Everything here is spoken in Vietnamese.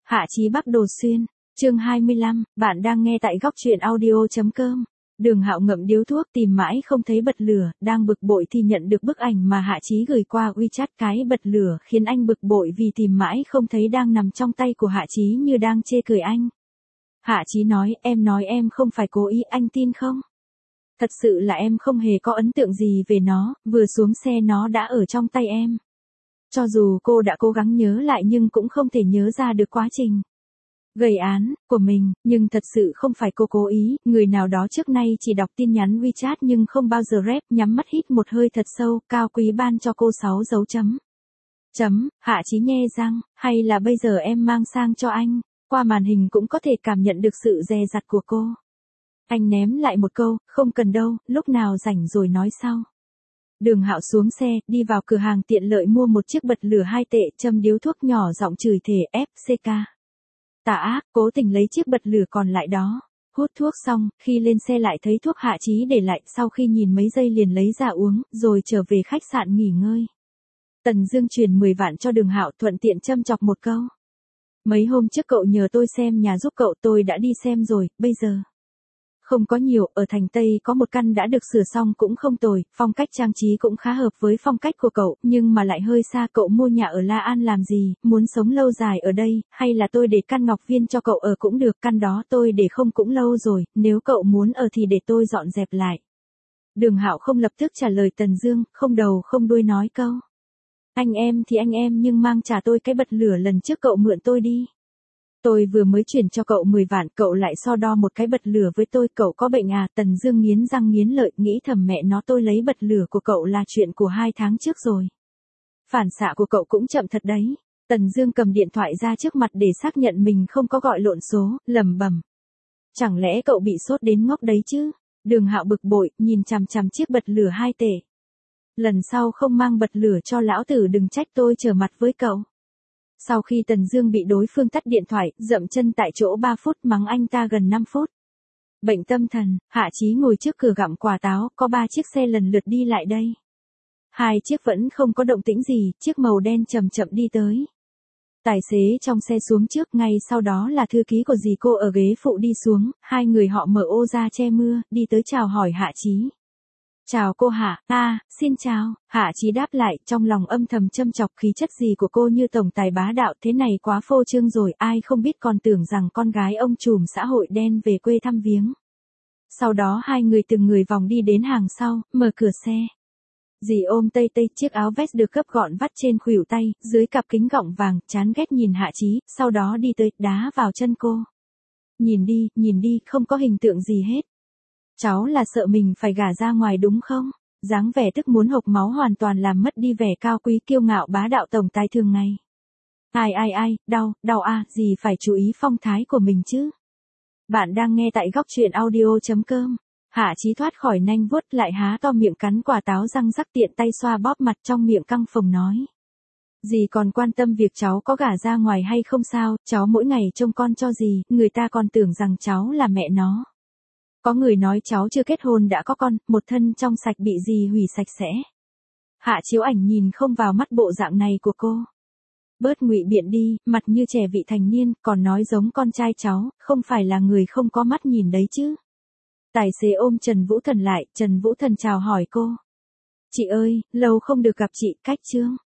Hạ Chí Bắc Đồ Xuyên, chương 25, bạn đang nghe tại góc truyện audio.com. Đường Hạo ngậm điếu thuốc tìm mãi không thấy bật lửa, đang bực bội thì nhận được bức ảnh mà Hạ Chí gửi qua WeChat. Cái bật lửa khiến anh bực bội vì tìm mãi không thấy đang nằm trong tay của Hạ Chí như đang chê cười anh. Hạ Chí nói em không phải cố ý, anh tin không? Thật sự là em không hề có ấn tượng gì về nó, vừa xuống xe nó đã ở trong tay em. Cho dù cô đã cố gắng nhớ lại nhưng cũng không thể nhớ ra được quá trình gây án của mình, nhưng thật sự không phải cô cố ý, người nào đó trước nay chỉ đọc tin nhắn WeChat nhưng không bao giờ rep. Nhắm mắt hít một hơi thật sâu, Cao Quý ban cho cô 6 dấu chấm. Hạ Chí nhe răng, hay là bây giờ em mang sang cho anh? Qua màn hình cũng có thể cảm nhận được sự dè dặt của cô. Anh ném lại một câu, không cần đâu, lúc nào rảnh rồi nói sau. Đường Hạo xuống xe, đi vào cửa hàng tiện lợi mua một chiếc bật lửa 2 tệ, châm điếu thuốc nhỏ giọng chửi thề FCK. Tà ác, cố tình lấy chiếc bật lửa còn lại đó. Hút thuốc xong, khi lên xe lại thấy thuốc Hạ Chí để lại, sau khi nhìn mấy giây liền lấy ra uống, rồi trở về khách sạn nghỉ ngơi. Tần Dương truyền 10 vạn cho Đường Hạo, thuận tiện châm chọc một câu. Mấy hôm trước cậu nhờ tôi xem nhà giúp cậu, tôi đã đi xem rồi, bây giờ không có nhiều, ở thành Tây có một căn đã được sửa xong cũng không tồi, phong cách trang trí cũng khá hợp với phong cách của cậu, nhưng mà lại hơi xa. Cậu mua nhà ở La An làm gì, muốn sống lâu dài ở đây, hay là tôi để căn Ngọc Viên cho cậu ở cũng được, căn đó tôi để không cũng lâu rồi, nếu cậu muốn ở thì để tôi dọn dẹp lại. Đường Hạo không lập tức trả lời Tần Dương, không đầu không đuôi nói câu. Anh em thì anh em nhưng mang trả tôi cái bật lửa lần trước cậu mượn tôi đi. Tôi vừa mới chuyển cho cậu 10 vạn, cậu lại so đo một cái bật lửa với tôi, cậu có bệnh à? Tần Dương nghiến răng nghiến lợi, nghĩ thầm mẹ nó, tôi lấy bật lửa của cậu là chuyện của 2 tháng trước rồi. Phản xạ của cậu cũng chậm thật đấy. Tần Dương cầm điện thoại ra trước mặt để xác nhận mình không có gọi lộn số, lẩm bẩm. Chẳng lẽ cậu bị sốt đến ngốc đấy chứ? Đường Hạo bực bội, nhìn chằm chằm chiếc bật lửa 2 tệ. Lần sau không mang bật lửa cho lão tử đừng trách tôi trở mặt với cậu. Sau khi Tần Dương bị đối phương tắt điện thoại, dậm chân tại chỗ 3 phút, mắng anh ta gần 5 phút. Bệnh tâm thần, Hạ Chí ngồi trước cửa gặm quả táo, có 3 chiếc xe lần lượt đi lại đây. 2 chiếc vẫn không có động tĩnh gì, chiếc màu đen chậm chậm đi tới. Tài xế trong xe xuống trước, ngay sau đó là thư ký của dì cô ở ghế phụ đi xuống, 2 người họ mở ô ra che mưa, đi tới chào hỏi Hạ Chí. Chào cô Hạ, xin chào. Hạ Chí đáp lại, trong lòng âm thầm châm chọc, khí chất gì của cô như tổng tài bá đạo thế này quá phô trương rồi, ai không biết còn tưởng rằng con gái ông trùm xã hội đen về quê thăm viếng. Sau đó 2 người từng người vòng đi đến hàng sau, mở cửa xe. Dì ôm Tây Tây, chiếc áo vest được gấp gọn vắt trên khuỷu tay, dưới cặp kính gọng vàng, chán ghét nhìn Hạ Chí, sau đó đi tới, đá vào chân cô. Nhìn đi, không có hình tượng gì hết. Cháu là sợ mình phải gả ra ngoài đúng không? Dáng vẻ tức muốn hộc máu hoàn toàn làm mất đi vẻ cao quý kiêu ngạo bá đạo tổng tài thường ngày. Ai, đau à, gì phải chú ý phong thái của mình chứ? Bạn đang nghe tại góc truyện audio.com. Hạ Chí thoát khỏi nanh vuốt, lại há to miệng cắn quả táo răng rắc, tiện tay xoa bóp mặt trong miệng căng phồng nói. Dì còn quan tâm việc cháu có gả ra ngoài hay không sao, cháu mỗi ngày trông con cho dì, người ta còn tưởng rằng cháu là mẹ nó. Có người nói cháu chưa kết hôn đã có con, một thân trong sạch bị dì hủy sạch sẽ. Hạ chiếu ảnh nhìn không vào mắt bộ dạng này của cô. Bớt ngụy biện đi, mặt như trẻ vị thành niên, còn nói giống con trai cháu, không phải là người không có mắt nhìn đấy chứ. Tài xế ôm Trần Vũ Thần lại, Trần Vũ Thần chào hỏi cô. Chị ơi, lâu không được gặp chị, cách chương.